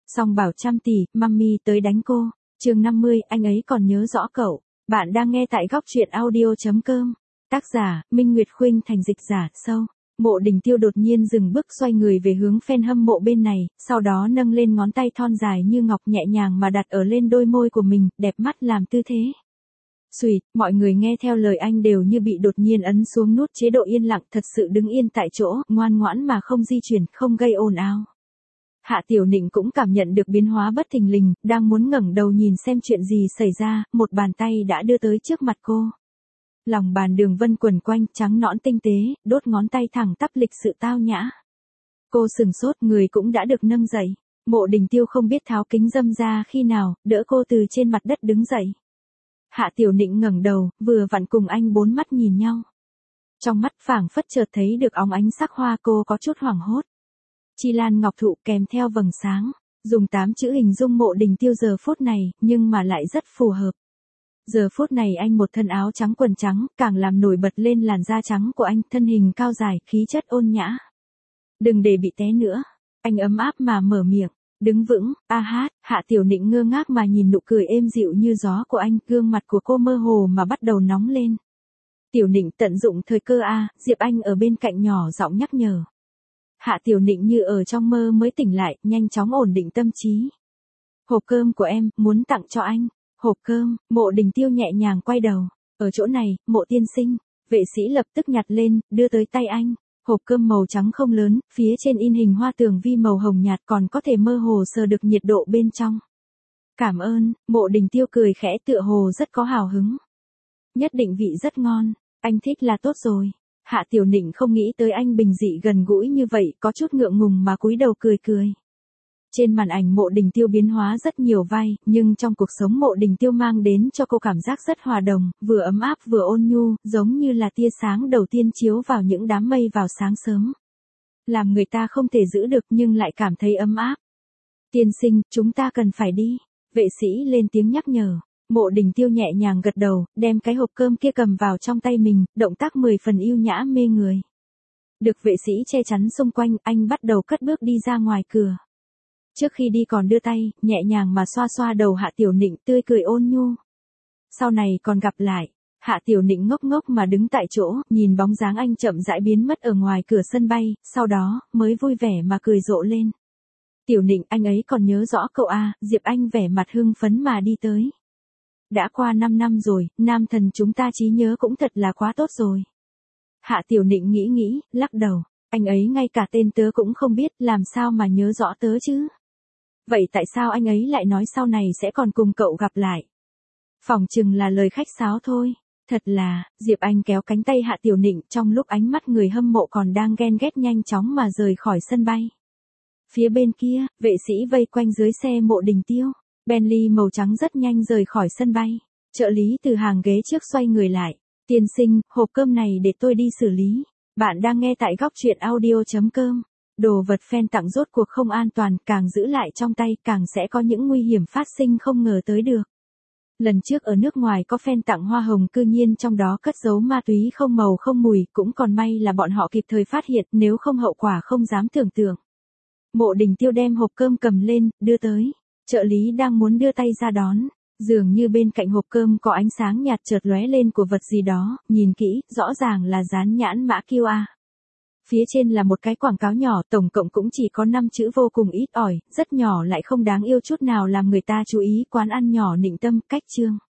Song bảo trăm tỷ, mummy tới đánh cô. Chương 50, anh ấy còn nhớ rõ cậu. Bạn đang nghe tại góc truyện audio.com. Tác giả, Minh Nguyệt Khuynh, thành dịch giả, sâu. Mộ Đình Tiêu đột nhiên dừng bước, xoay người về hướng fan hâm mộ bên này, sau đó nâng lên ngón tay thon dài như ngọc nhẹ nhàng mà đặt ở lên đôi môi của mình, đẹp mắt làm tư thế. Xuỵt, mọi người nghe theo lời anh đều như bị đột nhiên ấn xuống nút chế độ yên lặng, thật sự đứng yên tại chỗ, ngoan ngoãn mà không di chuyển, không gây ồn ào. Hạ Tiểu Nịnh cũng cảm nhận được biến hóa bất thình lình, đang muốn ngẩng đầu nhìn xem chuyện gì xảy ra, một bàn tay đã đưa tới trước mặt cô. Lòng bàn đường vân quần quanh, trắng nõn tinh tế, đốt ngón tay thẳng tắp lịch sự tao nhã. Cô sừng sốt, người cũng đã được nâng dậy. Mộ Đình Tiêu không biết tháo kính dâm ra khi nào, đỡ cô từ trên mặt đất đứng dậy. Hạ Tiểu Nịnh ngẩng đầu, vừa vặn cùng anh bốn mắt nhìn nhau. Trong mắt phảng phất chợt thấy được óng ánh sắc hoa, cô có chút hoảng hốt. Chi lan ngọc thụ kèm theo vầng sáng, dùng 8 chữ hình dung Mộ Đình Tiêu giờ phút này, nhưng mà lại rất phù hợp. Giờ phút này anh một thân áo trắng quần trắng, càng làm nổi bật lên làn da trắng của anh, thân hình cao dài, khí chất ôn nhã. Đừng để bị té nữa, anh ấm áp mà mở miệng, đứng vững, a hát. Hạ Tiểu Nịnh ngơ ngác mà nhìn nụ cười êm dịu như gió của anh, gương mặt của cô mơ hồ mà bắt đầu nóng lên. Tiểu Nịnh tận dụng thời cơ a, Diệp Anh ở bên cạnh nhỏ giọng nhắc nhở. Hạ Tiểu Nịnh như ở trong mơ mới tỉnh lại, nhanh chóng ổn định tâm trí. Hộp cơm của em, muốn tặng cho anh. Hộp cơm, Mộ Đình Tiêu nhẹ nhàng quay đầu. Ở chỗ này, Mộ tiên sinh. Vệ sĩ lập tức nhặt lên, đưa tới tay anh. Hộp cơm màu trắng không lớn, phía trên in hình hoa tường vi màu hồng nhạt, còn có thể mơ hồ sờ được nhiệt độ bên trong. Cảm ơn. Mộ Đình Tiêu cười khẽ, tựa hồ rất có hào hứng. Nhất định vị rất ngon, anh thích là tốt rồi. Hạ Tiểu Nịnh không nghĩ tới anh bình dị gần gũi như vậy, có chút ngượng ngùng mà cúi đầu cười cười. Trên màn ảnh Mộ Đình Tiêu biến hóa rất nhiều vai, nhưng trong cuộc sống Mộ Đình Tiêu mang đến cho cô cảm giác rất hòa đồng, vừa ấm áp vừa ôn nhu, giống như là tia sáng đầu tiên chiếu vào những đám mây vào sáng sớm. Làm người ta không thể giữ được nhưng lại cảm thấy ấm áp. Tiên sinh, chúng ta cần phải đi. Vệ sĩ lên tiếng nhắc nhở. Mộ Đình Tiêu nhẹ nhàng gật đầu, đem cái hộp cơm kia cầm vào trong tay mình, động tác 10 phần yêu nhã mê người. Được vệ sĩ che chắn xung quanh, anh bắt đầu cất bước đi ra ngoài cửa. Trước khi đi còn đưa tay, nhẹ nhàng mà xoa xoa đầu Hạ Tiểu Nịnh, tươi cười ôn nhu. Sau này còn gặp lại. Hạ Tiểu Nịnh ngốc ngốc mà đứng tại chỗ, nhìn bóng dáng anh chậm rãi biến mất ở ngoài cửa sân bay, sau đó, mới vui vẻ mà cười rộ lên. Tiểu Nịnh, anh ấy còn nhớ rõ cậu à, Diệp Anh vẻ mặt hưng phấn mà đi tới. Đã qua 5 năm rồi, nam thần chúng ta trí nhớ cũng thật là quá tốt rồi. Hạ Tiểu Nịnh nghĩ, lắc đầu, anh ấy ngay cả tên tớ cũng không biết, làm sao mà nhớ rõ tớ chứ? Vậy tại sao anh ấy lại nói sau này sẽ còn cùng cậu gặp lại? Phỏng chừng là lời khách sáo thôi. Thật là, Diệp Anh kéo cánh tay Hạ Tiểu Nịnh, trong lúc ánh mắt người hâm mộ còn đang ghen ghét, nhanh chóng mà rời khỏi sân bay. Phía bên kia, vệ sĩ vây quanh dưới xe Mộ Đình Tiêu. Bentley màu trắng rất nhanh rời khỏi sân bay. Trợ lý từ hàng ghế trước xoay người lại. Tiên sinh, hộp cơm này để tôi đi xử lý. Bạn đang nghe tại góc truyện audio.com. Đồ vật fan tặng rốt cuộc không an toàn, càng giữ lại trong tay càng sẽ có những nguy hiểm phát sinh không ngờ tới được. Lần trước ở nước ngoài có fan tặng hoa hồng, cư nhiên trong đó cất giấu ma túy không màu không mùi, cũng còn may là bọn họ kịp thời phát hiện, nếu không hậu quả không dám tưởng tượng. Mộ Đình Tiêu đem hộp cơm cầm lên, đưa tới. Trợ lý đang muốn đưa tay ra đón, dường như bên cạnh hộp cơm có ánh sáng nhạt chợt lóe lên của vật gì đó, nhìn kỹ, rõ ràng là dán nhãn mã QR. Phía trên là một cái quảng cáo nhỏ, tổng cộng cũng chỉ có 5 chữ vô cùng ít ỏi, rất nhỏ lại không đáng yêu chút nào, làm người ta chú ý. Quán ăn nhỏ Nịnh Tâm, cách Chương.